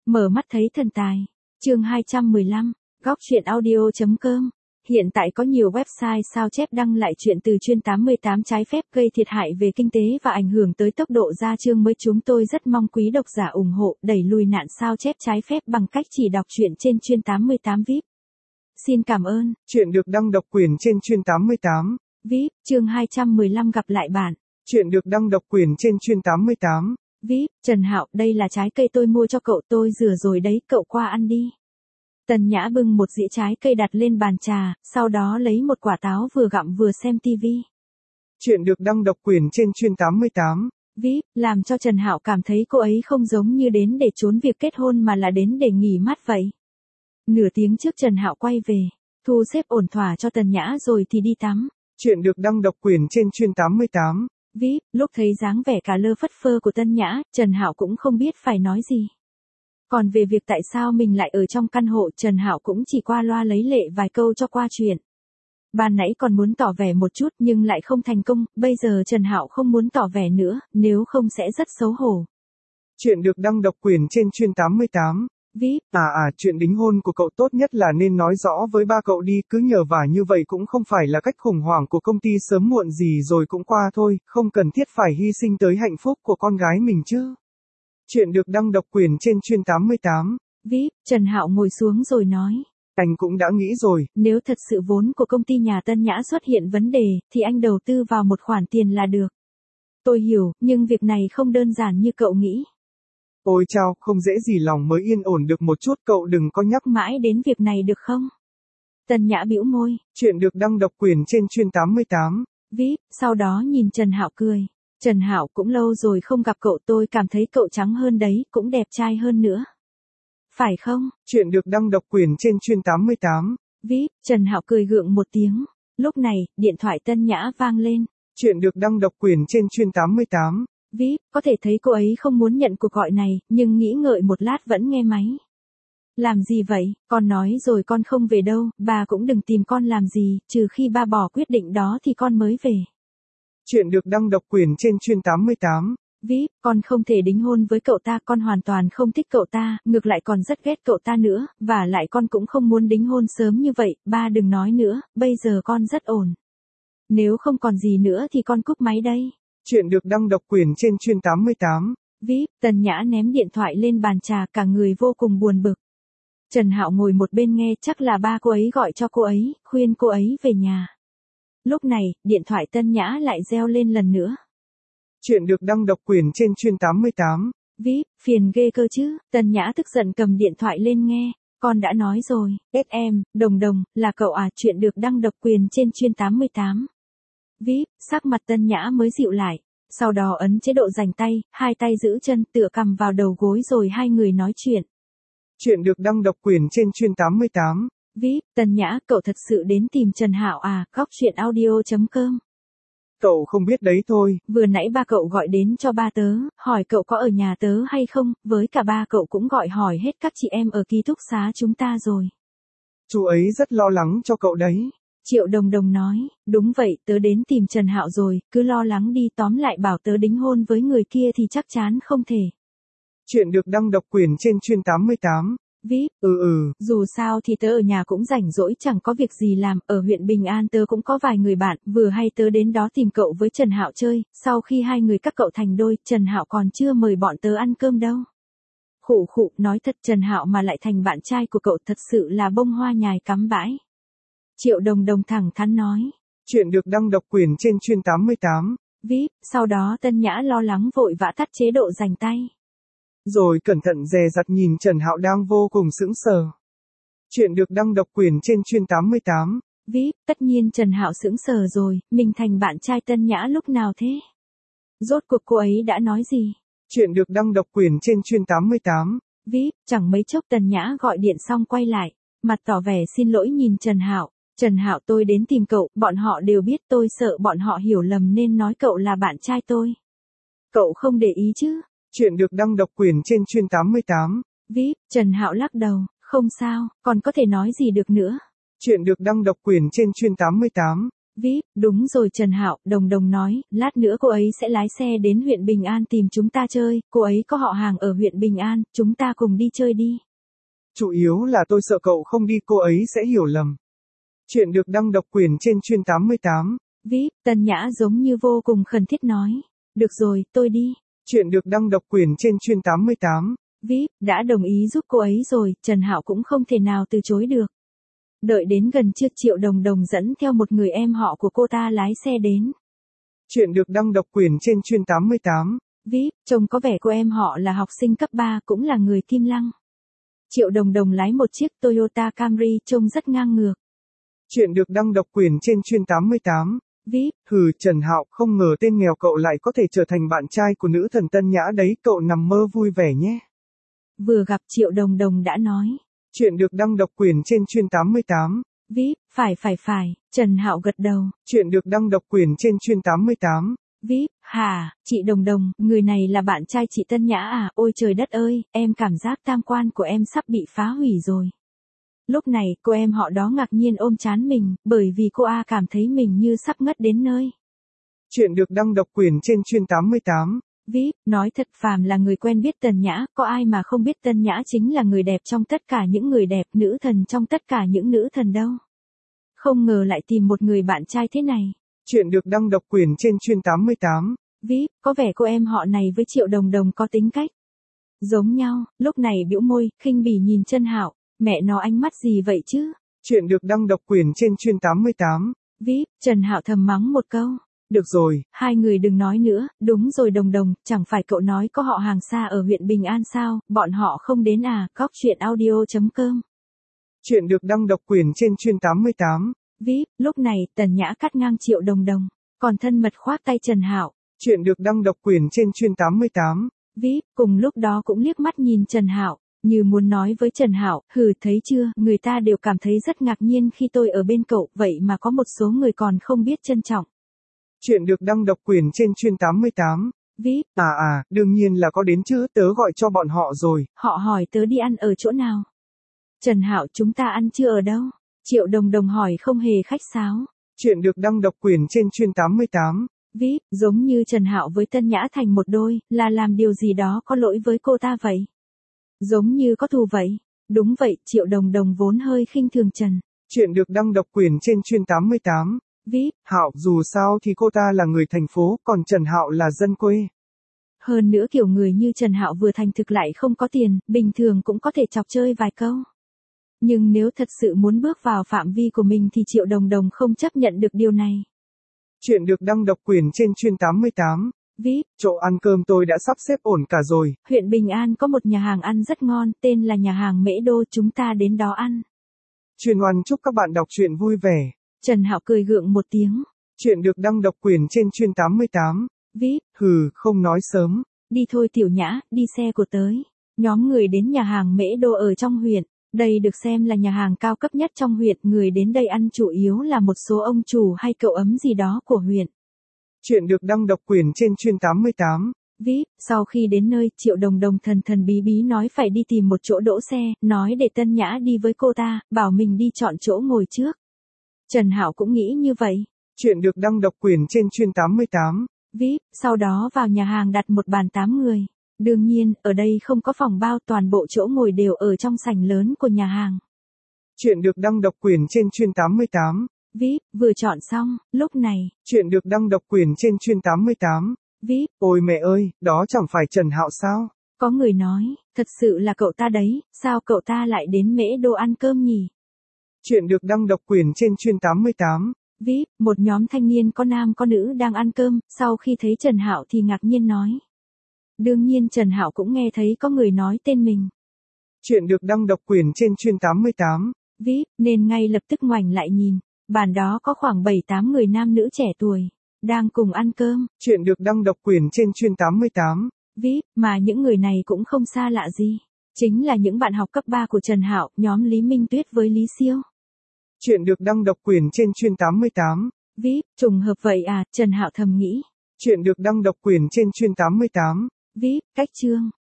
Mở mắt thấy thần tài. Chương 215, góc truyện audio.com. Hiện tại có nhiều website sao chép đăng lại chuyện từ chuyên 88 trái phép gây thiệt hại về kinh tế và ảnh hưởng tới tốc độ ra chương mới. Chúng tôi rất mong quý độc giả ủng hộ đẩy lùi nạn sao chép trái phép bằng cách chỉ đọc truyện trên chuyên 88 VIP. Xin cảm ơn. Chuyện được đăng độc quyền trên chuyên 88 VIP, chương 215 gặp lại bạn. Chuyện được đăng độc quyền trên chuyên 88 VIP, Trần Hạo, đây là trái cây tôi mua cho cậu, tôi rửa rồi đấy, cậu qua ăn đi. Tần Nhã bưng một dĩa trái cây đặt lên bàn trà, sau đó lấy một quả táo vừa gặm vừa xem tivi. Chuyện được đăng độc quyền trên chuyên 88 VIP, làm cho Trần Hạo cảm thấy cô ấy không giống như đến để trốn việc kết hôn mà là đến để nghỉ mát vậy. Nửa tiếng trước Trần Hạo quay về, thu xếp ổn thỏa cho Tần Nhã rồi thì đi tắm. Chuyện được đăng độc quyền trên chuyên 88 VIP, lúc thấy dáng vẻ cả lơ phất phơ của Tân Nhã, Trần Hạo cũng không biết phải nói gì. Còn về việc tại sao mình lại ở trong căn hộ, Trần Hạo cũng chỉ qua loa lấy lệ vài câu cho qua chuyện. Ban nãy còn muốn tỏ vẻ một chút nhưng lại không thành công, bây giờ Trần Hạo không muốn tỏ vẻ nữa, nếu không sẽ rất xấu hổ. Chuyện được đăng độc quyền trên chuyên 88 VIP, chuyện đính hôn của cậu tốt nhất là nên nói rõ với ba cậu đi, cứ nhờ vả như vậy cũng không phải là cách khủng hoảng của công ty, sớm muộn gì rồi cũng qua thôi, không cần thiết phải hy sinh tới hạnh phúc của con gái mình chứ. Chuyện được đăng độc quyền trên chuyên 88 VIP, Trần Hạo ngồi xuống rồi nói. Anh cũng đã nghĩ rồi. Nếu thật sự vốn của công ty nhà Tân Nhã xuất hiện vấn đề, thì anh đầu tư vào một khoản tiền là được. Tôi hiểu, nhưng việc này không đơn giản như cậu nghĩ. Ôi chao, không dễ gì lòng mới yên ổn được một chút, cậu đừng có nhắc mãi đến việc này được không? Tần Nhã bĩu môi. Chuyện được đăng độc quyền trên chuyên 88 VIP, sau đó nhìn Trần Hạo cười. Trần Hạo, cũng lâu rồi không gặp cậu, tôi cảm thấy cậu trắng hơn đấy, cũng đẹp trai hơn nữa. Phải không? Chuyện được đăng độc quyền trên chuyên 88 VIP, Trần Hạo cười gượng một tiếng. Lúc này, điện thoại Tân Nhã vang lên. Chuyện được đăng độc quyền trên chuyên 88 VIP, có thể thấy cô ấy không muốn nhận cuộc gọi này, nhưng nghĩ ngợi một lát vẫn nghe máy. Làm gì vậy, con nói rồi con không về đâu, bà cũng đừng tìm con làm gì, trừ khi ba bỏ quyết định đó thì con mới về. Chuyện được đăng độc quyền trên chuyên 88 VIP, con không thể đính hôn với cậu ta, con hoàn toàn không thích cậu ta, ngược lại còn rất ghét cậu ta nữa, và lại con cũng không muốn đính hôn sớm như vậy, ba đừng nói nữa, bây giờ con rất ổn. Nếu không còn gì nữa thì con cúp máy đây. Chuyện được đăng độc quyền trên chuyên 88 VIP, Tần Nhã ném điện thoại lên bàn trà, cả người vô cùng buồn bực. Trần Hạo ngồi một bên nghe, chắc là ba cô ấy gọi cho cô ấy, khuyên cô ấy về nhà. Lúc này, điện thoại Tân Nhã lại reo lên lần nữa. Chuyện được đăng độc quyền trên chuyên 88 VIP, phiền ghê cơ chứ. Tân Nhã tức giận cầm điện thoại lên nghe. Con đã nói rồi, SM, Đồng Đồng, là cậu à, chuyện được đăng độc quyền trên chuyên 88 VIP, sắc mặt Tân Nhã mới dịu lại. Sau đó ấn chế độ dành tay, hai tay giữ chân tựa cằm vào đầu gối rồi hai người nói chuyện. Chuyện được đăng độc quyền trên chuyên 88 VIP, Tân Nhã, cậu thật sự đến tìm Trần Hạo à, góc truyện audio.com. Cậu không biết đấy thôi. Vừa nãy ba cậu gọi đến cho ba tớ, hỏi cậu có ở nhà tớ hay không, với cả ba cậu cũng gọi hỏi hết các chị em ở ký túc xá chúng ta rồi. Chú ấy rất lo lắng cho cậu đấy. Triệu Đồng Đồng nói, đúng vậy, tớ đến tìm Trần Hạo rồi, cứ lo lắng đi, tóm lại bảo tớ đính hôn với người kia thì chắc chắn không thể. Chuyện được đăng độc quyền trên chuyên 88 VIP, dù sao thì tớ ở nhà cũng rảnh rỗi chẳng có việc gì làm, ở huyện Bình An tớ cũng có vài người bạn, vừa hay tớ đến đó tìm cậu với Trần Hạo chơi, sau khi hai người các cậu thành đôi, Trần Hạo còn chưa mời bọn tớ ăn cơm đâu. Khụ, nói thật, Trần Hạo mà lại thành bạn trai của cậu thật sự là bông hoa nhài cắm bãi. Triệu Đồng Đồng thẳng thắn nói. Chuyện được đăng độc quyền trên chuyên 88 VIP, sau đó Tân Nhã lo lắng vội vã tắt chế độ dành tay. Rồi cẩn thận dè dặt nhìn Trần Hạo đang vô cùng sững sờ. Chuyện được đăng độc quyền trên chuyên 88 VIP, tất nhiên Trần Hạo sững sờ rồi, mình thành bạn trai Tân Nhã lúc nào thế? Rốt cuộc cô ấy đã nói gì? Chuyện được đăng độc quyền trên chuyên 88 VIP, chẳng mấy chốc Tân Nhã gọi điện xong quay lại, mặt tỏ vẻ xin lỗi nhìn Trần Hạo. Trần Hạo, tôi đến tìm cậu, bọn họ đều biết, tôi sợ bọn họ hiểu lầm nên nói cậu là bạn trai tôi. Cậu không để ý chứ? Chuyện được đăng độc quyền trên chuyên 88 VIP, Trần Hạo lắc đầu, không sao, còn có thể nói gì được nữa. Chuyện được đăng độc quyền trên chuyên 88 VIP, đúng rồi Trần Hạo, Đồng Đồng nói, lát nữa cô ấy sẽ lái xe đến huyện Bình An tìm chúng ta chơi, cô ấy có họ hàng ở huyện Bình An, chúng ta cùng đi chơi đi. Chủ yếu là tôi sợ cậu không đi cô ấy sẽ hiểu lầm. Chuyện được đăng độc quyền trên Chuyên 88. VIP, Tân Nhã giống như vô cùng khẩn thiết nói. Được rồi, tôi đi. Chuyện được đăng độc quyền trên Chuyên 88. VIP, đã đồng ý giúp cô ấy rồi, Trần Hạo cũng không thể nào từ chối được. Đợi đến gần trưa Triệu Đồng Đồng dẫn theo một người em họ của cô ta lái xe đến. Chuyện được đăng độc quyền trên Chuyên 88. VIP, trông có vẻ cô em họ là học sinh cấp 3 cũng là người Kim Lăng. Triệu Đồng Đồng lái một chiếc Toyota Camry trông rất ngang ngược. Chuyện được đăng độc quyền trên Chuyên 88. VIP, Hừ, Trần Hạo, không ngờ tên nghèo cậu lại có thể trở thành bạn trai của nữ thần Tân Nhã đấy, cậu nằm mơ vui vẻ nhé. vừa gặp Triệu Đồng Đồng đã nói. Chuyện được đăng độc quyền trên Chuyên 88. VIP, phải, Trần Hạo gật đầu. Chuyện được đăng độc quyền trên Chuyên 88. VIP, hả, chị Đồng Đồng, người này là bạn trai chị Tân Nhã à, ôi trời đất ơi, em cảm giác tam quan của em sắp bị phá hủy rồi. Lúc này, cô em họ đó ngạc nhiên ôm trán mình, bởi vì cô A cảm thấy mình như sắp ngất đến nơi. Chuyện được đăng độc quyền trên Chuyên 88. VIP, nói thật phàm là người quen biết Tân Nhã, có ai mà không biết Tân Nhã chính là người đẹp trong tất cả những người đẹp, nữ thần trong tất cả những nữ thần đâu. Không ngờ lại tìm một người bạn trai thế này. Chuyện được đăng độc quyền trên Chuyên 88. VIP, có vẻ cô em họ này với Triệu Đồng Đồng có tính cách giống nhau, lúc này bĩu môi, khinh bỉ nhìn Trần Hạo, mẹ nó ánh mắt gì vậy chứ? Chuyện được đăng độc quyền trên Chuyên 88. VIP, Trần Hạo thầm mắng một câu. Được rồi, hai người đừng nói nữa, đúng rồi Đồng Đồng, chẳng phải cậu nói có họ hàng xa ở huyện Bình An sao, bọn họ không đến à, cóc.audio.com. Chuyện được đăng độc quyền trên Chuyên 88. VIP, lúc này, Tần Nhã cắt ngang Triệu Đồng Đồng, còn thân mật khoác tay Trần Hạo. Chuyện được đăng độc quyền trên Chuyên 88. VIP, cùng lúc đó cũng liếc mắt nhìn Trần Hạo, như muốn nói với Trần Hạo, hừ thấy chưa, người ta đều cảm thấy rất ngạc nhiên khi tôi ở bên cậu, vậy mà có một số người còn không biết trân trọng. Chuyện được đăng độc quyền trên Chuyên 88. VIP, đương nhiên là có đến chứ, tớ gọi cho bọn họ rồi. Họ hỏi tớ đi ăn ở chỗ nào. Trần Hạo, chúng ta ăn chưa ở đâu? Triệu Đồng Đồng hỏi không hề khách sáo. Chuyện được đăng độc quyền trên Chuyên 88. VIP, giống như Trần Hạo với Tân Nhã thành một đôi, là làm điều gì đó có lỗi với cô ta vậy. Giống như có thù vậy. Đúng vậy, Triệu Đồng Đồng vốn hơi khinh thường Trần. Chuyện được đăng độc quyền trên Chuyên 88. VIP, Hạo, dù sao thì cô ta là người thành phố, còn Trần Hạo là dân quê. Hơn nữa kiểu người như Trần Hạo vừa thành thực lại không có tiền, bình thường cũng có thể chọc chơi vài câu. Nhưng nếu thật sự muốn bước vào phạm vi của mình thì Triệu Đồng Đồng không chấp nhận được điều này. Chuyện được đăng độc quyền trên Chuyên 88. VIP, chỗ ăn cơm tôi đã sắp xếp ổn cả rồi. Huyện Bình An có một nhà hàng ăn rất ngon, tên là nhà hàng Mễ Đô, chúng ta đến đó ăn. Chuyên Oan chúc các bạn đọc truyện vui vẻ. Trần Hạo cười gượng một tiếng. Chuyện được đăng độc quyền trên Chuyên 88. VIP, hừ, không nói sớm. Đi thôi Tiểu Nhã, đi xe của tới. Nhóm người đến nhà hàng Mễ Đô ở trong huyện. Đây được xem là nhà hàng cao cấp nhất trong huyện, người đến đây ăn chủ yếu là một số ông chủ hay cậu ấm gì đó của huyện. Chuyện được đăng độc quyền trên Chuyên 88. VIP, sau khi đến nơi, Triệu Đồng Đồng thần thần bí bí nói phải đi tìm một chỗ đỗ xe, nói để Tân Nhã đi với cô ta, bảo mình đi chọn chỗ ngồi trước. Trần Hạo cũng nghĩ như vậy. Chuyện được đăng độc quyền trên Chuyên 88. VIP, sau đó vào nhà hàng đặt một bàn 8 người. Đương nhiên, ở đây không có phòng bao, toàn bộ chỗ ngồi đều ở trong sảnh lớn của nhà hàng. Chuyện được đăng độc quyền trên Chuyên 88. VIP, vừa chọn xong, lúc này. Chuyện được đăng độc quyền trên Chuyên 88. VIP, ôi mẹ ơi, đó chẳng phải Trần Hạo sao? Có người nói, thật sự là cậu ta đấy, sao cậu ta lại đến Mễ Đô ăn cơm nhỉ? Chuyện được đăng độc quyền trên Chuyên 88. VIP, một nhóm thanh niên có nam có nữ đang ăn cơm, sau khi thấy Trần Hạo thì ngạc nhiên nói. Đương nhiên Trần Hạo cũng nghe thấy có người nói tên mình. Chuyện được đăng độc quyền trên Chuyên 88. VIP, nên ngay lập tức ngoảnh lại nhìn. Bàn đó có khoảng 7-8 người nam nữ trẻ tuổi, đang cùng ăn cơm. Chuyện được đăng độc quyền trên Chuyên 88. VIP, mà những người này cũng không xa lạ gì. Chính là những bạn học cấp 3 của Trần Hạo, nhóm Lý Minh Tuyết với Lý Siêu. Chuyện được đăng độc quyền trên Chuyên 88. VIP, trùng hợp vậy à, Trần Hạo thầm nghĩ. Chuyện được đăng độc quyền trên Chuyên 88. VIP, cách chương.